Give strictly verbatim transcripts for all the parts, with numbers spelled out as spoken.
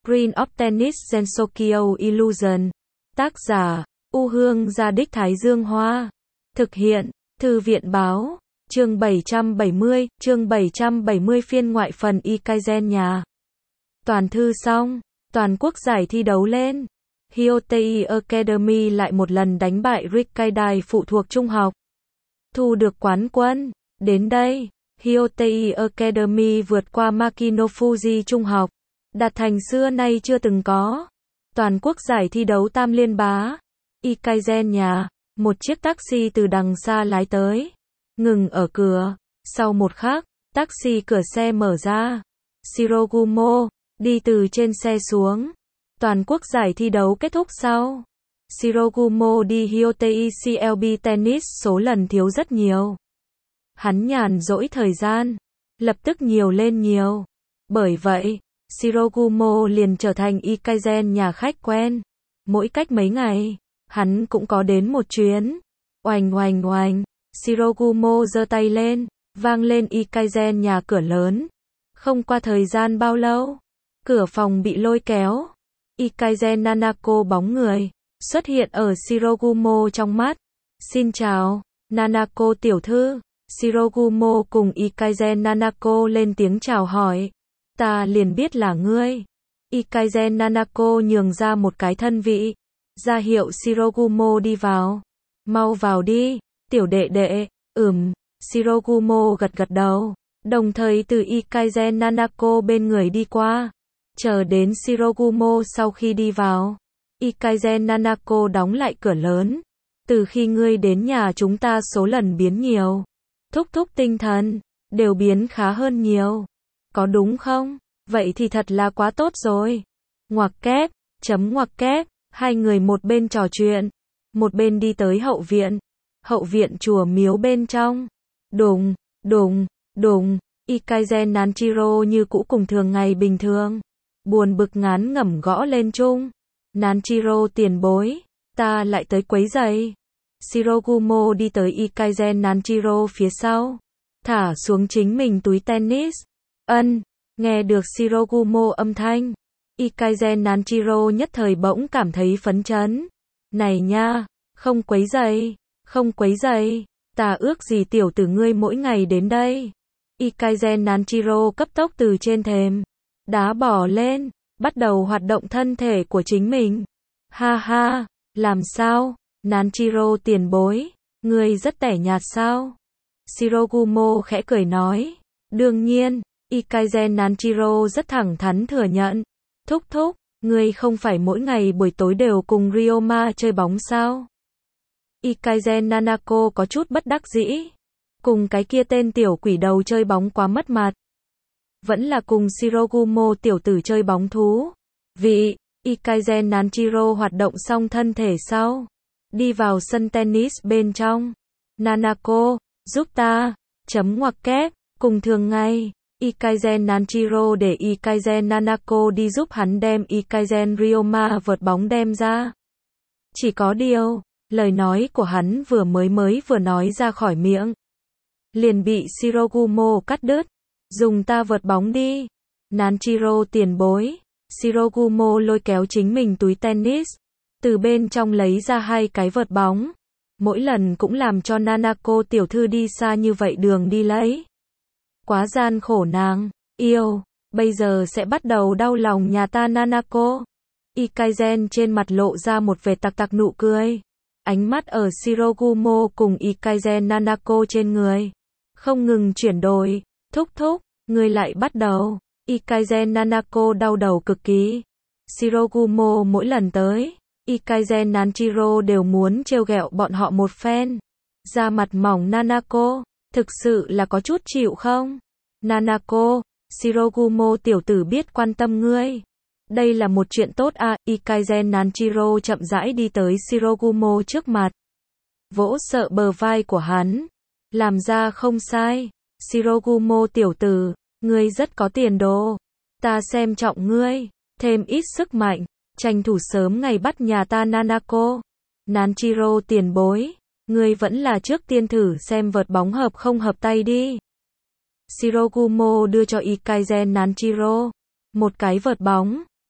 Screen of Tennis Gensokyo Illusion. Tác giả, U Hương Gia Đích Thái Dương Hoa. Thực hiện, Thư viện Báo. Chương bảy trăm bảy mươi, chương bảy trăm bảy mươi phiên ngoại phần Ikaizen nhà. Toàn thư xong, toàn quốc giải thi đấu lên. Hyotei Academy lại một lần đánh bại Rikkaidai phụ thuộc trung học. Thu được quán quân. Đến đây, Hyotei Academy vượt qua Makino Fuji trung học, đạt thành xưa nay chưa từng có. Toàn quốc giải thi đấu tam liên bá. Ikaizen nhà, một chiếc taxi từ đằng xa lái tới. Ngừng ở cửa, sau một khắc, taxi cửa xe mở ra. Shirogumo, đi từ trên xe xuống. Toàn quốc giải thi đấu kết thúc sau. Shirogumo đi Hyotei xê lờ bê Tennis số lần thiếu rất nhiều. Hắn nhàn rỗi thời gian, lập tức nhiều lên nhiều. Bởi vậy, Shirogumo liền trở thành Ikaizen nhà khách quen. Mỗi cách mấy ngày, hắn cũng có đến một chuyến. Oành oành oành, Shirogumo giơ tay lên, vang lên Ikaizen nhà cửa lớn. Không qua thời gian bao lâu, cửa phòng bị lôi kéo. Ikaizen Nanako bóng người xuất hiện ở Shirogumo trong mắt. Xin chào, Nanako tiểu thư. Shirogumo cùng Ikaizen Nanako lên tiếng chào hỏi. Ta liền biết là ngươi. Ikaizen Nanako nhường ra một cái thân vị, ra hiệu Shirogumo đi vào. Mau vào đi, tiểu đệ đệ. Ừm, Shirogumo gật gật đầu, đồng thời từ Ikaizen Nanako bên người đi qua. Chờ đến Shirogumo sau khi đi vào, Ikaizen Nanako đóng lại cửa lớn. Từ khi ngươi đến nhà chúng ta số lần biến nhiều. Thúc thúc tinh thần, đều biến khá hơn nhiều. Có đúng không? Vậy thì thật là quá tốt rồi. Ngoặc kép, chấm ngoặc kép, hai người một bên trò chuyện, một bên đi tới hậu viện. Hậu viện chùa miếu bên trong. Đùng, đùng, đùng, Ikaizen Nanjiro như cũ cùng thường ngày bình thường. Buồn bực ngán ngẩm gõ lên chung. Nanjiro tiền bối, ta lại tới quấy giày. Shirogumo đi tới Ikaizen Nanjiro phía sau, thả xuống chính mình túi tennis. Ân, nghe được Shirogumo âm thanh, Ikaizen Nanjiro nhất thời bỗng cảm thấy phấn chấn. Này nha, không quấy giày, không quấy giày, ta ước gì tiểu tử ngươi mỗi ngày đến đây. Ikaizen Nanjiro cấp tốc từ trên thềm đá bỏ lên, bắt đầu hoạt động thân thể của chính mình. Ha ha, làm sao? Nanjiro tiền bối, ngươi rất tẻ nhạt sao? Shirogumo khẽ cười nói. Đương nhiên, Ikaizen Nanjiro rất thẳng thắn thừa nhận. Thúc thúc, ngươi không phải mỗi ngày buổi tối đều cùng Ryoma chơi bóng sao? Ikaizen Nanako có chút bất đắc dĩ. Cùng cái kia tên tiểu quỷ đầu chơi bóng quá mất mặt. Vẫn là cùng Shirogumo tiểu tử chơi bóng thú. Vị, Ikaizen Nanjiro hoạt động xong thân thể sau. Đi vào sân tennis bên trong. Nanako, giúp ta. Chấm ngoặc kép, cùng thường ngày. Ikaizen Nanjiro để Ikaizen Nanako đi giúp hắn đem Ikaizen Ryoma vợt bóng đem ra. Chỉ có điều, lời nói của hắn vừa mới mới vừa nói ra khỏi miệng, liền bị Shirogumo cắt đứt. Dùng ta vợt bóng đi. Nanjiro tiền bối. Shirogumo lôi kéo chính mình túi tennis, từ bên trong lấy ra hai cái vợt bóng. Mỗi lần cũng làm cho Nanako tiểu thư đi xa như vậy đường đi lấy. Quá gian khổ nàng, yêu, bây giờ sẽ bắt đầu đau lòng nhà ta Nanako. Ikaizen trên mặt lộ ra một vệt tặc tặc nụ cười. Ánh mắt ở Shirogumo cùng Ikaizen Nanako trên người không ngừng chuyển đổi. Thúc thúc, ngươi lại bắt đầu. Ikaizen Nanako đau đầu cực kỳ. Shirogumo mỗi lần tới, Ikaizen Nanjiro đều muốn trêu ghẹo bọn họ một phen. Da mặt mỏng Nanako, thực sự là có chút chịu không? Nanako, Shirogumo tiểu tử biết quan tâm ngươi. Đây là một chuyện tốt à? Ikaizen Nanjiro chậm rãi đi tới Shirogumo trước mặt, vỗ sợ bờ vai của hắn. Làm ra không sai. Shirogumo tiểu tử, ngươi rất có tiền đồ. Ta xem trọng ngươi, thêm ít sức mạnh, tranh thủ sớm ngày bắt nhà ta Nanako. Nanjiro tiền bối, ngươi vẫn là trước tiên thử xem vợt bóng hợp không hợp tay đi. Shirogumo đưa cho Ikaizen Nanjiro một cái vợt bóng,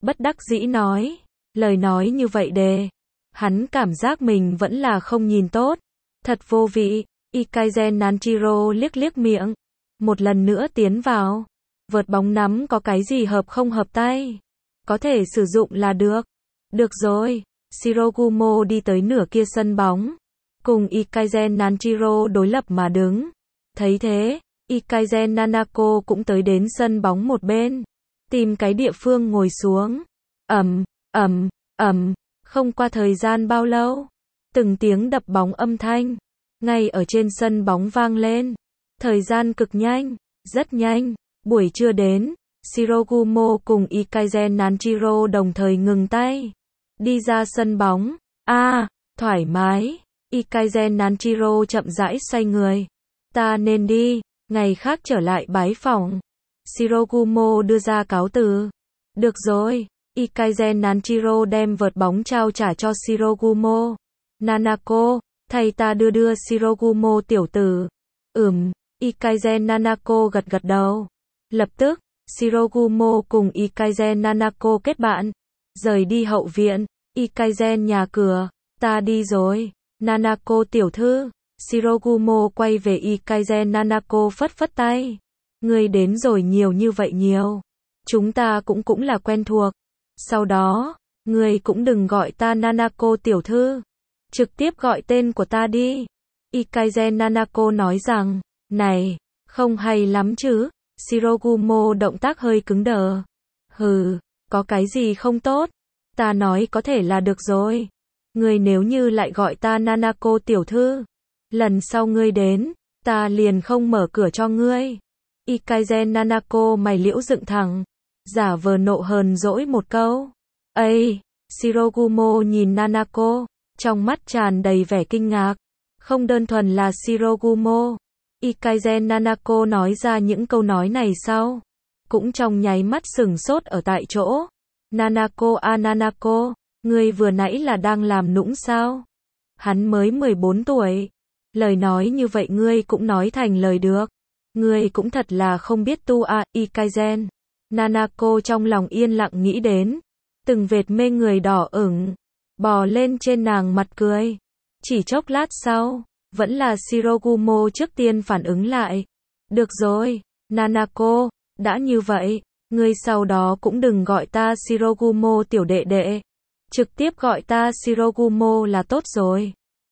bất đắc dĩ nói. Lời nói như vậy đề. Hắn cảm giác mình vẫn là không nhìn tốt. Thật vô vị. Ikazen Nanjiro liếc liếc miệng. Một lần nữa tiến vào. Vợt bóng nắm có cái gì hợp không hợp tay? Có thể sử dụng là được. Được rồi. Shirogumo đi tới nửa kia sân bóng. Cùng Ikazen Nanjiro đối lập mà đứng. Thấy thế, Ikazen Nanako cũng tới đến sân bóng một bên. Tìm cái địa phương ngồi xuống. Ầm, ầm, ầm. Không qua thời gian bao lâu. Từng tiếng đập bóng âm thanh. Ngay ở trên sân bóng vang lên. Thời gian cực nhanh. Rất nhanh. Buổi trưa đến. Shirogumo cùng Ikazen Nanjiro đồng thời ngừng tay. Đi ra sân bóng. A, à, thoải mái. Ikazen Nanjiro chậm rãi xoay người. Ta nên đi, ngày khác trở lại bái phỏng. Shirogumo đưa ra cáo từ. Được rồi. Ikazen Nanjiro đem vợt bóng trao trả cho Shirogumo. Nanako, thầy ta đưa đưa Shirogumo tiểu tử. Ừm, Ikazen Nanako gật gật đầu. Lập tức, Shirogumo cùng Ikazen Nanako kết bạn. Rời đi hậu viện, Ikazen nhà cửa. Ta đi rồi. Nanako tiểu thư. Shirogumo quay về Ikazen Nanako phất phất tay. Ngươi đến rồi nhiều như vậy nhiều. Chúng ta cũng cũng là quen thuộc. Sau đó, ngươi cũng đừng gọi ta Nanako tiểu thư. Trực tiếp gọi tên của ta đi. Ikazen Nanako nói rằng, này, không hay lắm chứ. Shirogumo động tác hơi cứng đờ. Hừ, có cái gì không tốt? Ta nói có thể là được rồi. Ngươi nếu như lại gọi ta Nanako tiểu thư, lần sau ngươi đến, ta liền không mở cửa cho ngươi. Ikazen Nanako mày liễu dựng thẳng, giả vờ nộ hờn dỗi một câu. Ây, Shirogumo nhìn Nanako, trong mắt tràn đầy vẻ kinh ngạc. Không đơn thuần là Shirogumo. Ikazen Nanako nói ra những câu nói này sau, cũng trong nháy mắt sửng sốt ở tại chỗ. Nanako a Nanako, ngươi vừa nãy là đang làm nũng sao? Hắn mới mười bốn tuổi. Lời nói như vậy ngươi cũng nói thành lời được. Ngươi cũng thật là không biết tu a, Ikazen. Nanako trong lòng yên lặng nghĩ đến. Từng vệt mê người đỏ ửng, bò lên trên nàng mặt cười. Chỉ chốc lát sau, vẫn là Shirogumo trước tiên phản ứng lại. Được rồi, Nanako, đã như vậy, ngươi sau đó cũng đừng gọi ta Shirogumo tiểu đệ đệ. Trực tiếp gọi ta Shirogumo là tốt rồi.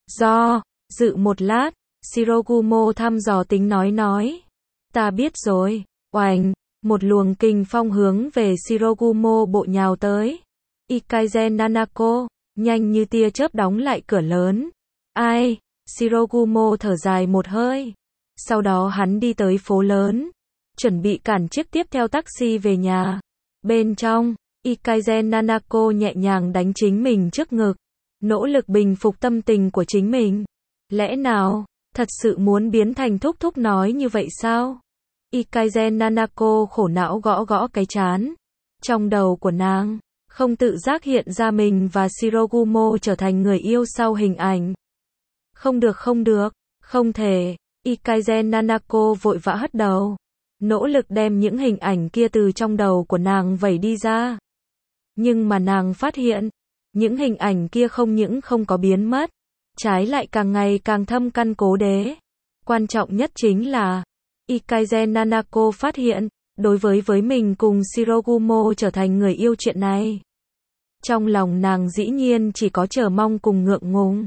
Do, dự một lát, Shirogumo thăm dò tính nói nói. Ta biết rồi. Oành, một luồng kình phong hướng về Shirogumo bộ nhào tới. Ikazen Nanako, nhanh như tia chớp đóng lại cửa lớn. Ai? Shirogumo thở dài một hơi. Sau đó hắn đi tới phố lớn, chuẩn bị cản chiếc tiếp theo taxi về nhà. Bên trong, Ikazen Nanako nhẹ nhàng đánh chính mình trước ngực, nỗ lực bình phục tâm tình của chính mình. Lẽ nào, thật sự muốn biến thành thúc thúc nói như vậy sao? Ikazen Nanako khổ não gõ gõ cái trán. Trong đầu của nàng, không tự giác hiện ra mình và Shirogumo trở thành người yêu sau hình ảnh. Không được không được, không thể. Ikazen Nanako vội vã hất đầu, nỗ lực đem những hình ảnh kia từ trong đầu của nàng vẩy đi ra. Nhưng mà nàng phát hiện, những hình ảnh kia không những không có biến mất, trái lại càng ngày càng thâm căn cố đế. Quan trọng nhất chính là, Ikazen Nanako phát hiện, đối với với mình cùng Shirogumo trở thành người yêu chuyện này. Trong lòng nàng dĩ nhiên chỉ có chờ mong cùng ngượng ngùng,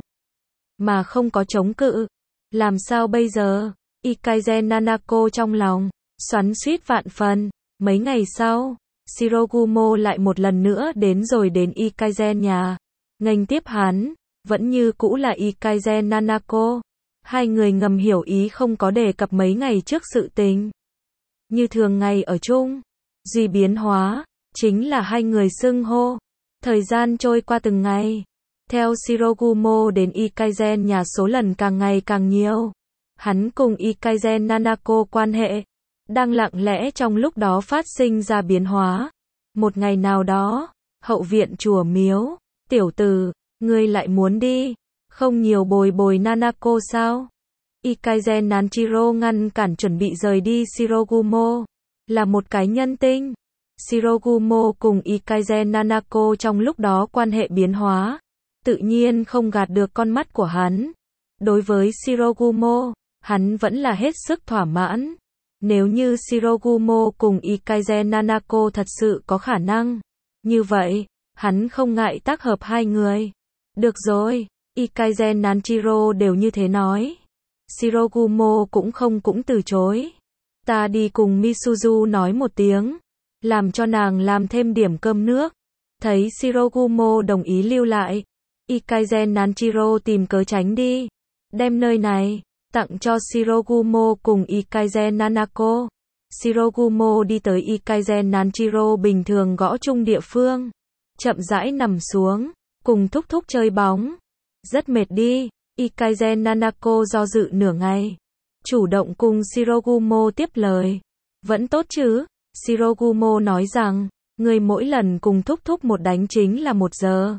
mà không có chống cự. Làm sao bây giờ? Ikazen Nanako trong lòng xoắn xuýt vạn phần. Mấy ngày sau, Shirogumo lại một lần nữa đến rồi đến Ikazen nhà. Nghênh tiếp hắn, vẫn như cũ là Ikazen Nanako. Hai người ngầm hiểu ý không có đề cập mấy ngày trước sự tình. Như thường ngày ở chung, duy biến hóa, chính là hai người xưng hô. Thời gian trôi qua từng ngày. Theo Shirogumo đến Ikazen nhà số lần càng ngày càng nhiều. Hắn cùng Ikazen Nanako quan hệ đang lặng lẽ trong lúc đó phát sinh ra biến hóa. Một ngày nào đó, hậu viện chùa miếu, tiểu tử, ngươi lại muốn đi, không nhiều bồi bồi Nanako sao? Ikazen Nanjiro ngăn cản chuẩn bị rời đi Shirogumo, là một cái nhân tinh. Shirogumo cùng Ikazen Nanako trong lúc đó quan hệ biến hóa, tự nhiên không gạt được con mắt của hắn. Đối với Shirogumo, hắn vẫn là hết sức thỏa mãn. Nếu như Shirogumo cùng Ikazen Nanako thật sự có khả năng, như vậy, hắn không ngại tác hợp hai người. Được rồi, Ikazen Nanjiro đều như thế nói. Shirogumo cũng không cũng từ chối. Ta đi cùng Misuzu nói một tiếng, làm cho nàng làm thêm điểm cơm nước. Thấy Shirogumo đồng ý lưu lại, Ikazen Nanjiro tìm cớ tránh đi. Đem nơi này tặng cho Shirogumo cùng Ikazen Nanako. Shirogumo đi tới Ikazen Nanjiro bình thường gõ chung địa phương, chậm rãi nằm xuống, cùng thúc thúc chơi bóng. Rất mệt đi. Ikazen Nanako do dự nửa ngày, chủ động cùng Shirogumo tiếp lời. Vẫn tốt chứ? Shirogumo nói rằng, người mỗi lần cùng thúc thúc một đánh chính là một giờ.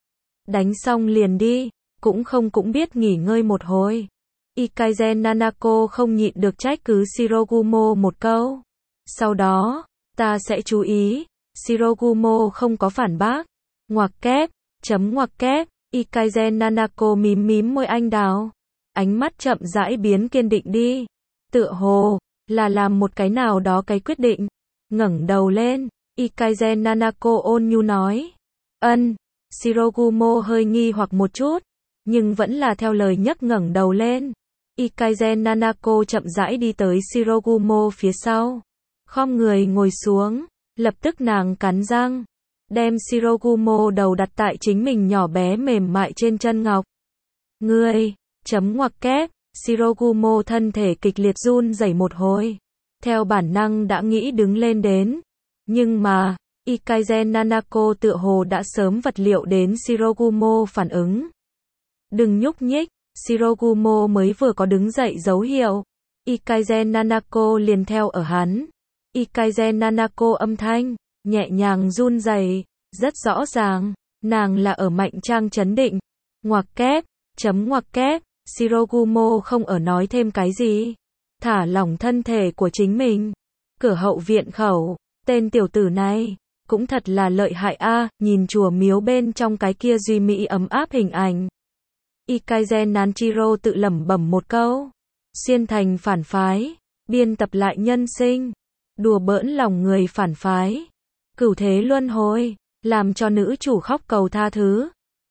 Đánh xong liền đi, cũng không cũng biết nghỉ ngơi một hồi. Ikazen Nanako không nhịn được trách cứ Shirogumo một câu. Sau đó, ta sẽ chú ý. Shirogumo không có phản bác. Ngoặc kép, chấm ngoặc kép, Ikazen Nanako mím mím môi anh đào. Ánh mắt chậm rãi biến kiên định đi. Tựa hồ, là làm một cái nào đó cái quyết định. Ngẩng đầu lên, Ikazen Nanako ôn nhu nói. Ân, Shirogumo hơi nghi hoặc một chút, nhưng vẫn là theo lời nhấc ngẩng đầu lên. Ikazen Nanako chậm rãi đi tới Shirogumo phía sau. Khom người ngồi xuống, lập tức nàng cắn răng, đem Shirogumo đầu đặt tại chính mình nhỏ bé mềm mại trên chân ngọc. Ngươi, chấm ngoặc kép, Shirogumo thân thể kịch liệt run rẩy một hồi. Theo bản năng đã nghĩ đứng lên đến. Nhưng mà, Ikazen Nanako tựa hồ đã sớm vật liệu đến Shirogumo phản ứng. Đừng nhúc nhích, Shirogumo mới vừa có đứng dậy dấu hiệu. Ikazen Nanako liền theo ở hắn. Ikazen Nanako âm thanh, nhẹ nhàng run rẩy, rất rõ ràng, nàng là ở mạnh trang trấn định. Ngoặc kép, chấm ngoặc kép, Shirogumo không ở nói thêm cái gì. Thả lỏng thân thể của chính mình. Cửa hậu viện khẩu, tên tiểu tử này, cũng thật là lợi hại a, nhìn chùa miếu bên trong cái kia duy mỹ ấm áp hình ảnh. Ikazen Nanjiro tự lẩm bẩm một câu. Xuyên thành phản phái, biên tập lại nhân sinh, đùa bỡn lòng người phản phái. Cửu thế luân hồi, làm cho nữ chủ khóc cầu tha thứ.